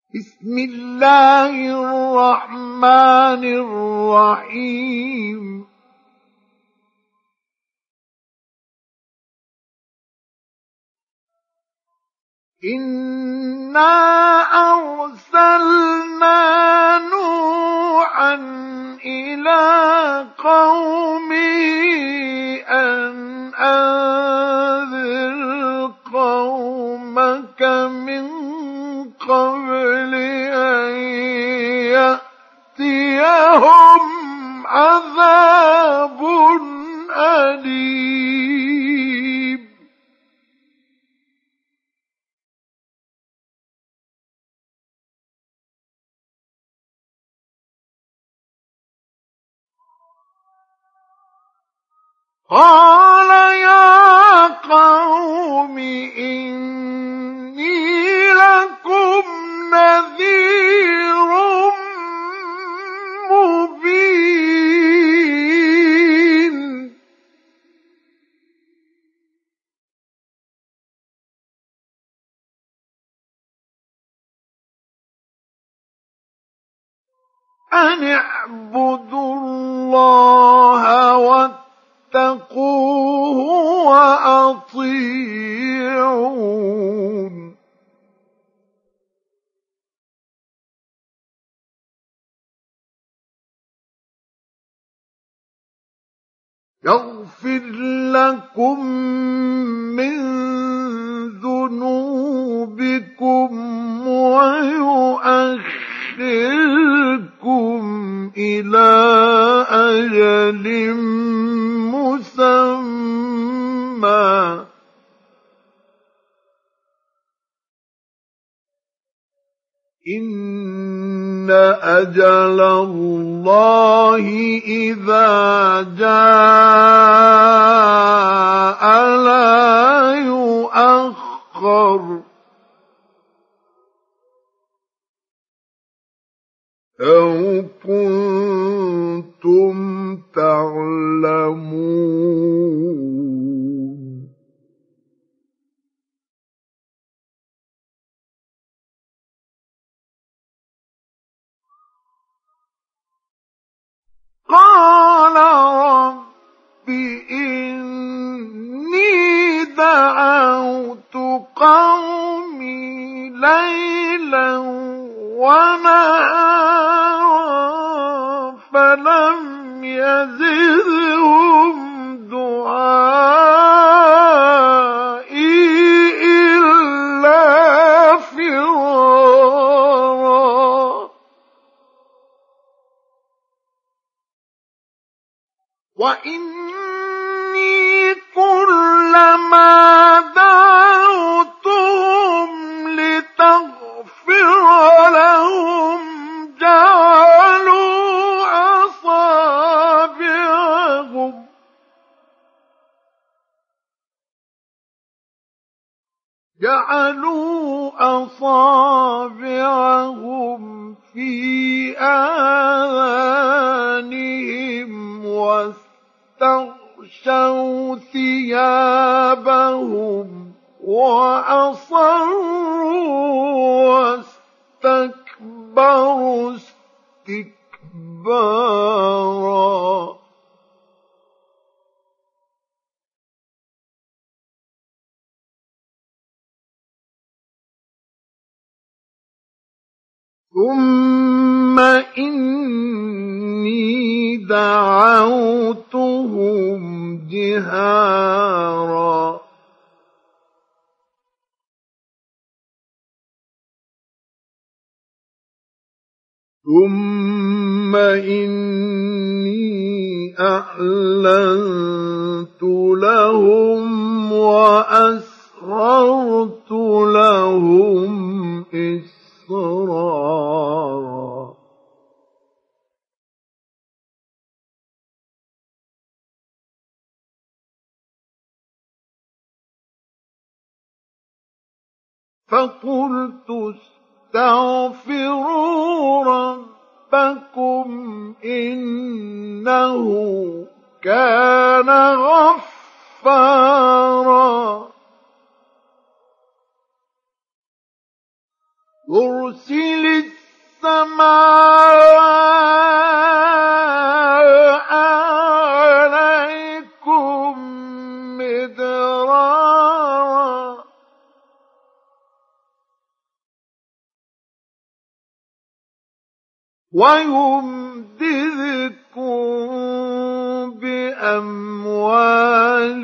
بسم الله الرحمن الرحيم إنا أرسلنا نوحا إلى قومه أن أنذر قومك من قبل أن يأتيهم عذاب أليم قال يا قوم إني لكم نذير مبين أن اعبدوا الله واتقوه وأطيعون يغفر لكم من ذنوبكم ويؤخركم إلى أجل مسمى إن أجل الله إذا جاء لا يؤخر لو كنتم تعلمون قال رب إني دعوت قومي ليلا ونهارا فلم يزدهم دعائي إلا فرارا وإني كلما دعوتهم لتغفر لهم جعلوا أصابعهم في آذانهم واستغشوا ثيابهم وأصروا واستكبروا استكبارا ثم إني دعوتهم جهارا ثم إني أعلنت لهم وأسررت لهم إسرارا فقلت استغفروا ربكم إنه كان غفارا يرسل السماء عليكم مدرارا ويمددكم بأموال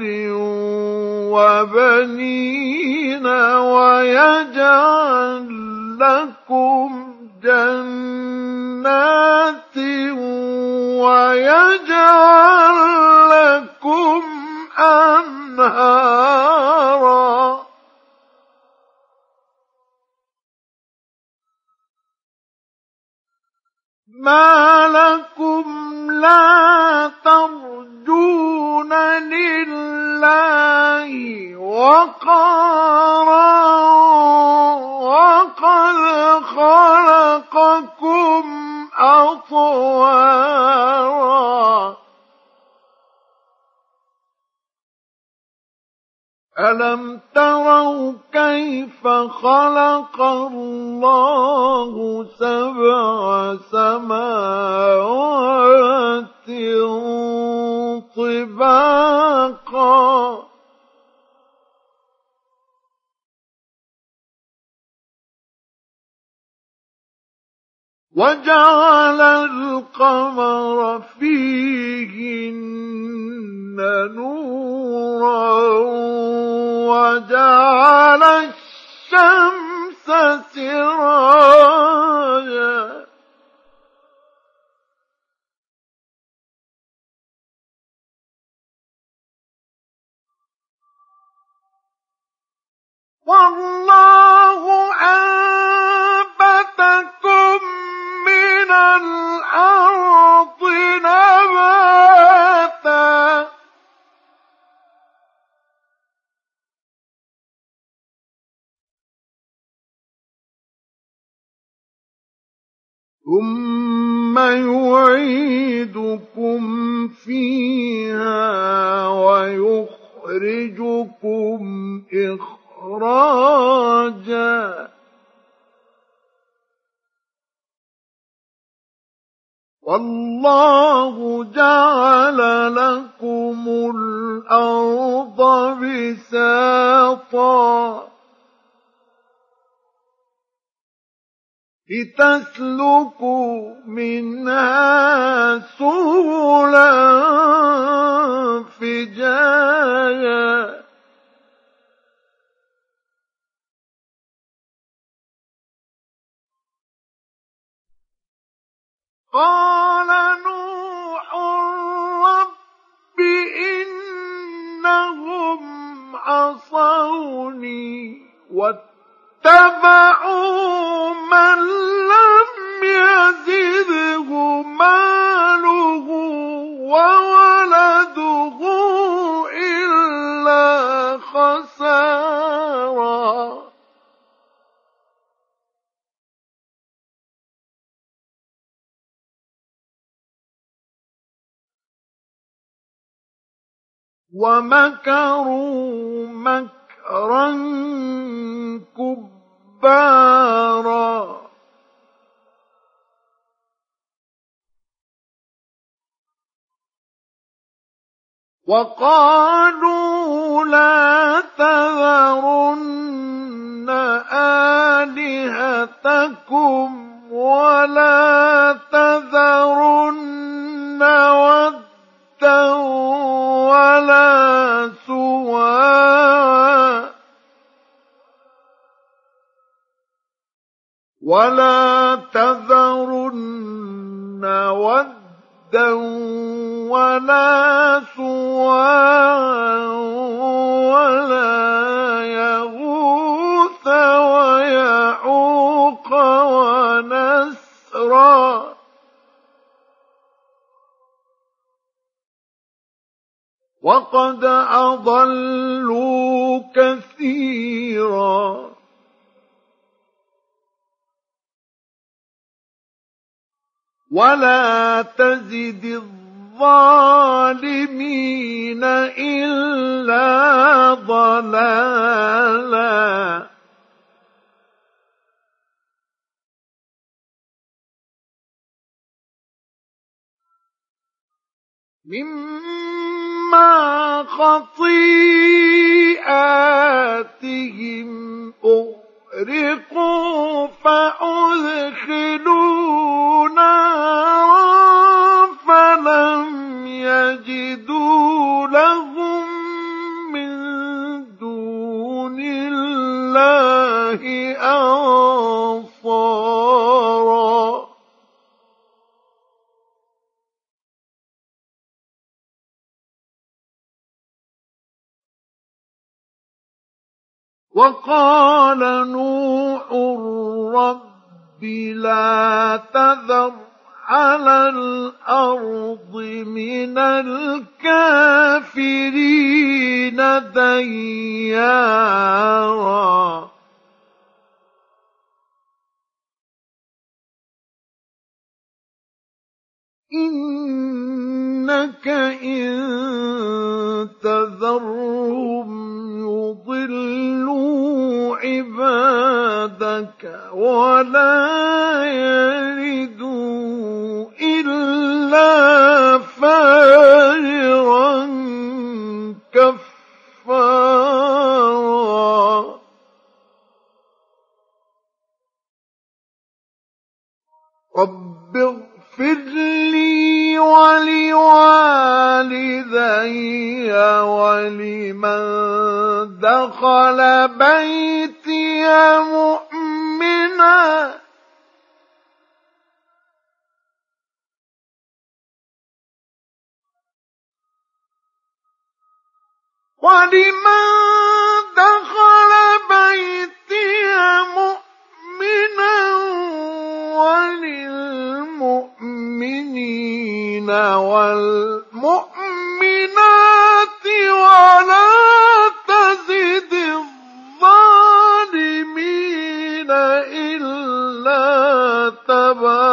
وبنين ويجعل لكم جنات ويجعل لكم أنهارا ما لكم لا ترجون لله وقارا وقد خلقكم أطوارا ألم تروا كيف خلق الله 7 سماوات طباقا وجعل القمر فيهن نورا وجعل الشمس سراجا والله أنبتكم من الأرض نباتا ثم يعيدكم فيها ويخرجكم إخراجا والله جعل لكم الأرض بساطا لتسلكوا منها سبلا فجاجا قال نوح رب إنهم عصوني واتبعوا من لم يزده ماله وولده إلا خسارا ومكروا مكرا كبارا وقالوا لا تذرن آلهتكم ولا تذرن ودا ولا سواعا ولا تذرن ودا ولا سواعا ولا يغوث ويعوق ونسرا وقد أضلوا كثيرا ولا تزد الظالمين إلا ضلالا مما خطيئاتهم أغرقوا فأدخلوا نارا فلم يجدوا لهم من دون الله أنصارا. وقال نوح رب لا تذر على الأرض من الكافرين ديارا إنك إن تذرهم يضلوا عبادك ولا يلدوا إلا فاجرا كفارا. رب اغفر لي ولوالدي ولمن دخل بيتي مؤمنا وللمؤمنين والمؤمنات ولا تزد الظالمين إلا تبارا.